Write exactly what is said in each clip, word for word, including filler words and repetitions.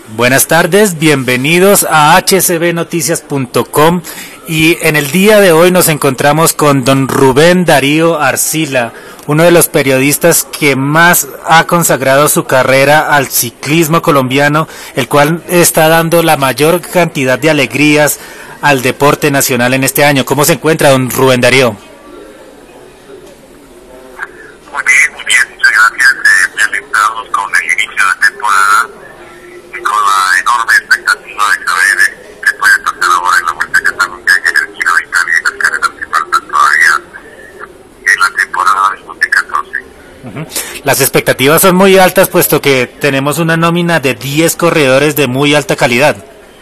Buenas tardes, bienvenidos a h c b noticias punto com y en el día de hoy nos encontramos con don Rubén Darío Arcila, uno de los periodistas que más ha consagrado su carrera al ciclismo colombiano, el cual está dando la mayor cantidad de alegrías al deporte nacional en este año. ¿Cómo se encuentra don Rubén Darío? Muy bien, muy bien, muchas gracias. Eh, me alentados con el inicio de temporada y con la enorme expectativa de saber eh, qué puede pasar ahora en la Vuelta a Cataluña y en el Giro de Italia y las carreras que faltan todavía en la temporada del dos mil catorce. Uh-huh. Las expectativas son muy altas, puesto que tenemos una nómina de diez corredores de muy alta calidad.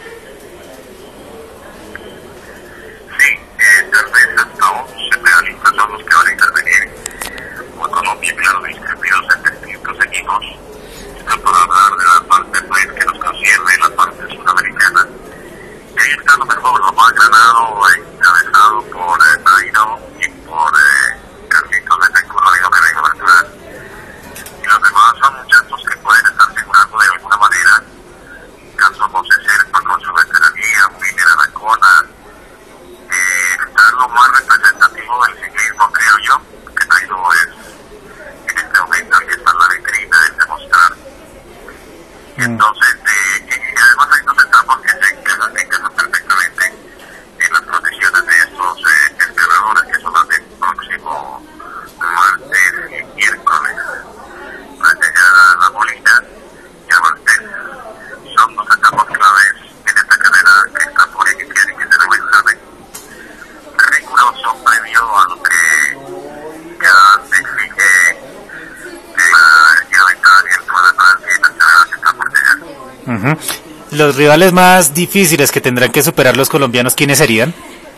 Sí, eh, tal vez hasta once pedalistas son los que van a intervenir. Como Colombia, claro, distribuidos en distintos equipos. Esto para hablar de la parte pues, que nos concierne, la parte sudamericana. Y ahí está lo mejor, lo más ganado, encabezado por eh, Nairo y por eh, Carlitos Betancourt, Rodrigo Carrego Bertrán. Y los demás son muchachos que pueden estar figurando de alguna manera. Caso José Serpa con su veteranía, Miguel Aracona. Eh, está lo más representativo del ciclismo, creo yo, que Nairo es en este momento y está en la vitrina de demostrar. Y entonces, eh, y además ahí nos estamos que se encajan, se encajan perfectamente en las condiciones de estos eh, entrenadores que son las del próximo martes y miércoles. La llegada a la Molina y a Martes son dos etapas claves en esta carrera que está por iniciar y que será un examen riguroso previo a lo que ya se exige la Giro de Italia, el Tour de Francia y las carreras que están por llegar. Uh-huh. Los rivales más difíciles que tendrán que superar los colombianos, ¿quiénes serían?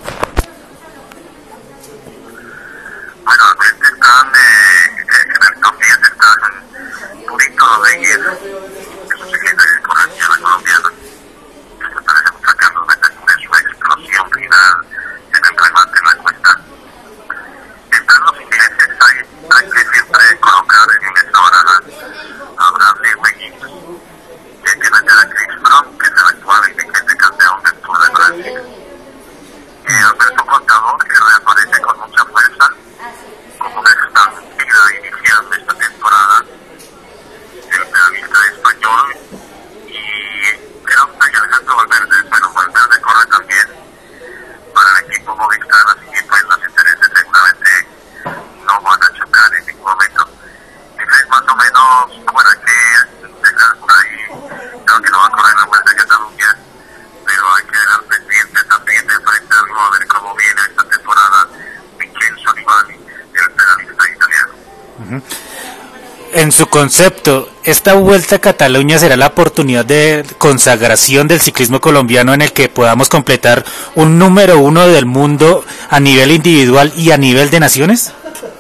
Bueno, realmente están eh, en el top diez están Purito Rodríguez, que es un ciclista que corre en tierra colombiana, que se parece mucho a Carlos Betancourt en su explosión final en el remate en la cuesta. Están los ingleses, hay, hay que siempre colocar en esta hora a Bradley Wiggins, y hay que meter a Chris Froome, que es el actual y vigente campeón del Tour de Francia. Y Alberto Contador, que reaparece con mucha fuerza, como una estampida inicial de esta temporada, el pedalista español, y creo que Alejandro Valverde, bueno, Valverde corre también para el equipo Movistar, así que pues los intereses seguramente no van a chocar en ningún momento. Y es más o menos, bueno, hay que dejar por ahí, creo que no va a correr la Vuelta a Cataluña, pero hay que dejar pendiente también de enfrentarlo a ver cómo viene esta temporada Vincenzo Nibali, el pedalista italiano. Uh-huh. En su concepto, ¿esta Vuelta a Cataluña será la oportunidad de consagración del ciclismo colombiano en el que podamos completar un número uno del mundo a nivel individual y a nivel de naciones?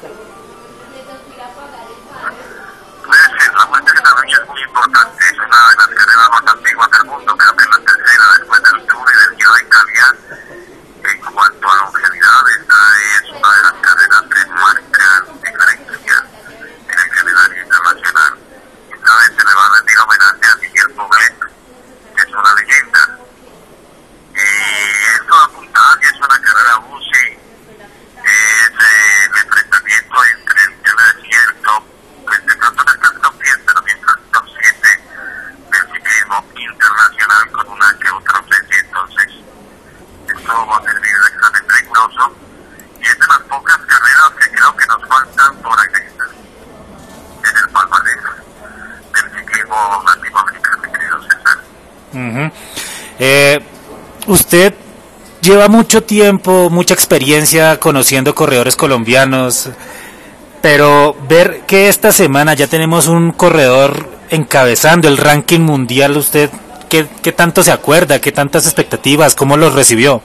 Puede ser, la Vuelta a Cataluña es muy importante, es una de las carreras más antiguas del mundo, creo que es la tercera después del Tour y del Giro de Italia. En cuanto a longevidad, esta es una de las carreras que marcan diferencia en el calendario internacional. Esta vez se le va a rendir homenaje a Miguel Poblet, que es una leyenda. Y esto apunta que es una carrera U C I, es eh, el enfrentamiento entre el tierra desierto, pues de pronto no está el top diez, pero sí está el top siete del ciclismo internacional con una que otra ausencia. Entonces, esto va a servir de examen riguroso y es de las pocas carreras que creo que nos faltan por analizar en el palmarés del ciclismo latinoamericano, querido César. Uh-huh. eh, usted lleva mucho tiempo, mucha experiencia conociendo corredores colombianos, pero ver que esta semana ya tenemos un corredor encabezando el ranking mundial, ¿usted qué, qué tanto se acuerda? ¿Qué tantas expectativas? ¿Cómo los recibió?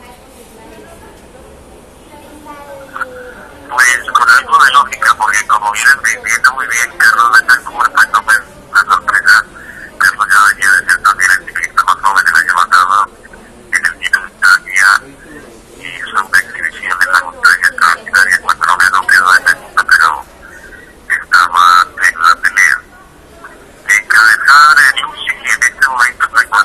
Pues con algo de lógica, porque como vienen viendo muy bien, Carlos Betancourt, pues no fue una sorpresa. Carlos ya venía de ser también el ciclista más joven el año pasado en el Giro de Italia y hizo una exhibición en la montaña extraordinaria cuando no ganó, quedó de segunda, pero estaba en la pelea. Encabezar el U C I en este momento no hay más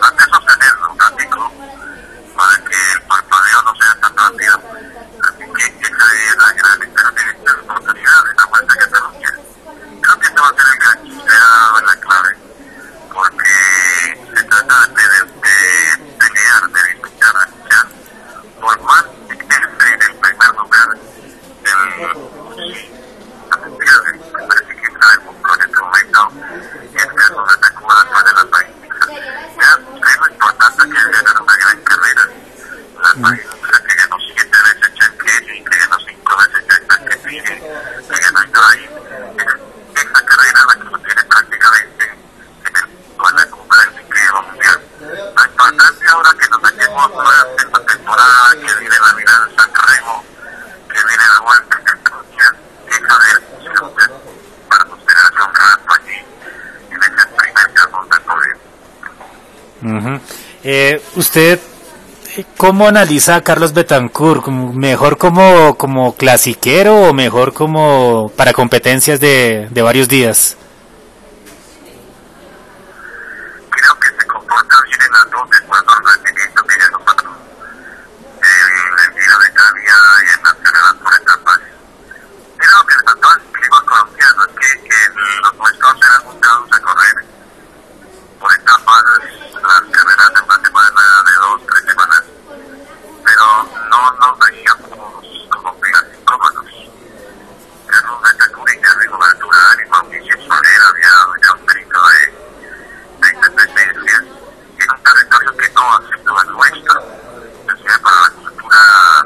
tenemos más esta temporada que viene la Navidad de San Remo, que viene la Vuelta a Cataluña, deja de ser para ustedes un rato allí en ese primer cajón del poder. Uh-huh. eh, ¿Usted cómo analiza a Carlos Betancur? ¿Mejor como, como clasiquero o mejor como para competencias de, de varios días? Creo que se comporta bien en las dos, después del rendimiento que ya nosotros en el Giro de Italia y en las carreras por etapas. Creo que el factor clima colombiano es que, que los nuestros eran buscados a correr por etapas, las carreras de una semana, de dos, tres semanas, pero no nos veíamos como clasicómanos. Carlos Betancur y Jerry Cobertura y Mauricio Soler había ya un grito de de independencia en un territorio que no aceptó el nuestro, es decir, para la cultura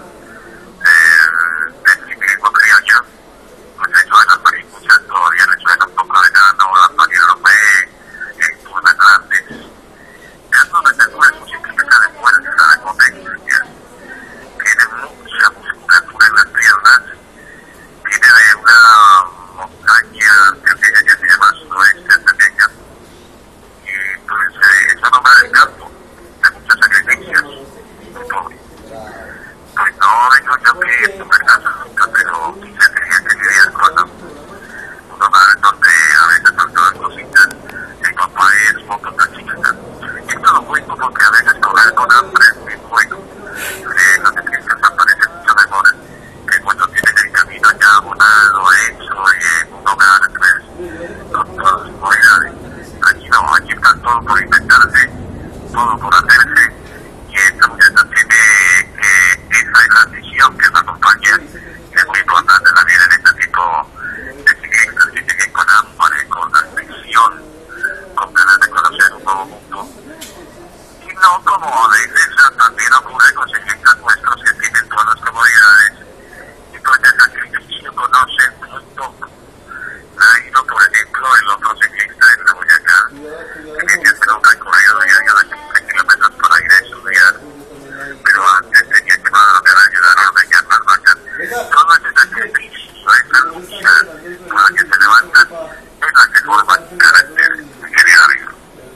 eh, del ciclismo criollo, pues eso en las mariposas todavía resuena un poco de gana, o la María López, el Tour de Grandes. Carlos Betancur es un ciclista de fuerza, de potencia, tiene mucha musculatura en las piernas, viene de una montaña que ella se llama sudoeste pequeña. Y pues eh, eso no va del campo, de muchos sacrificios, muy pobre. Pues no digo yo que tu verdad nunca, pero sí se tenía que vivir con uno más donde a veces por todas cositas, mi papá es mototaxista. Y esto lo cuento porque a veces correr con hambre es muy bueno. Eh, los ciclistas aparecen mucho mejor que cuando tienen el camino ya abonado, hecho y en un hogar, pues, con todas las comodidades. Aquí no, aquí está todo por inventarse, todo por hacerse, y esta muchacha tiene eh, esa gran visión que la acompaña, que es muy importante también en este tipo de ciclistas que lleguen con hambre, con ambición, con ganas de conocer un nuevo mundo. Y no como a veces también ocurre con ciclistas nuestros que tienen todas las comodidades, y pues de sacrificio conocen muy poco. Nairo, por ejemplo, el otro ciclista en la Boyacá, que tiene siempre un recorrido diario de quince kilómetros para ir a estudiar, pero antes tenía que madrugar a ayudar a ordeñar las vacas. Todo ese sacrificio, esa lucha por la que se levantan, es la que forma el carácter que viene arriba.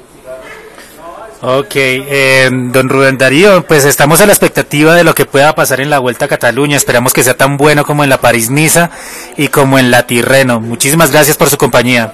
Ok, eh, don Rubén Darío, pues estamos a la expectativa de lo que pueda pasar en la Vuelta a Cataluña. Esperamos que sea tan bueno como en la París-Niza y como en la Tirreno. Muchísimas gracias por su compañía.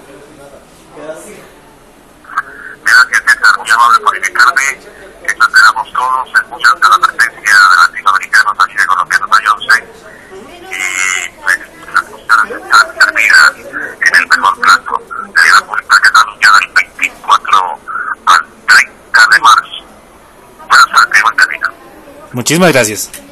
Gracias, César, muy amable por invitarme. Eso esperamos todos, es mucha la presencia de latinoamericanos aquí de colombianos hay once. Y pues las cosas están servidas en el mejor plato de la Vuelta a Cataluña del veinticuatro al treinta de marzo. Buena suerte, buen camino. Muchísimas gracias.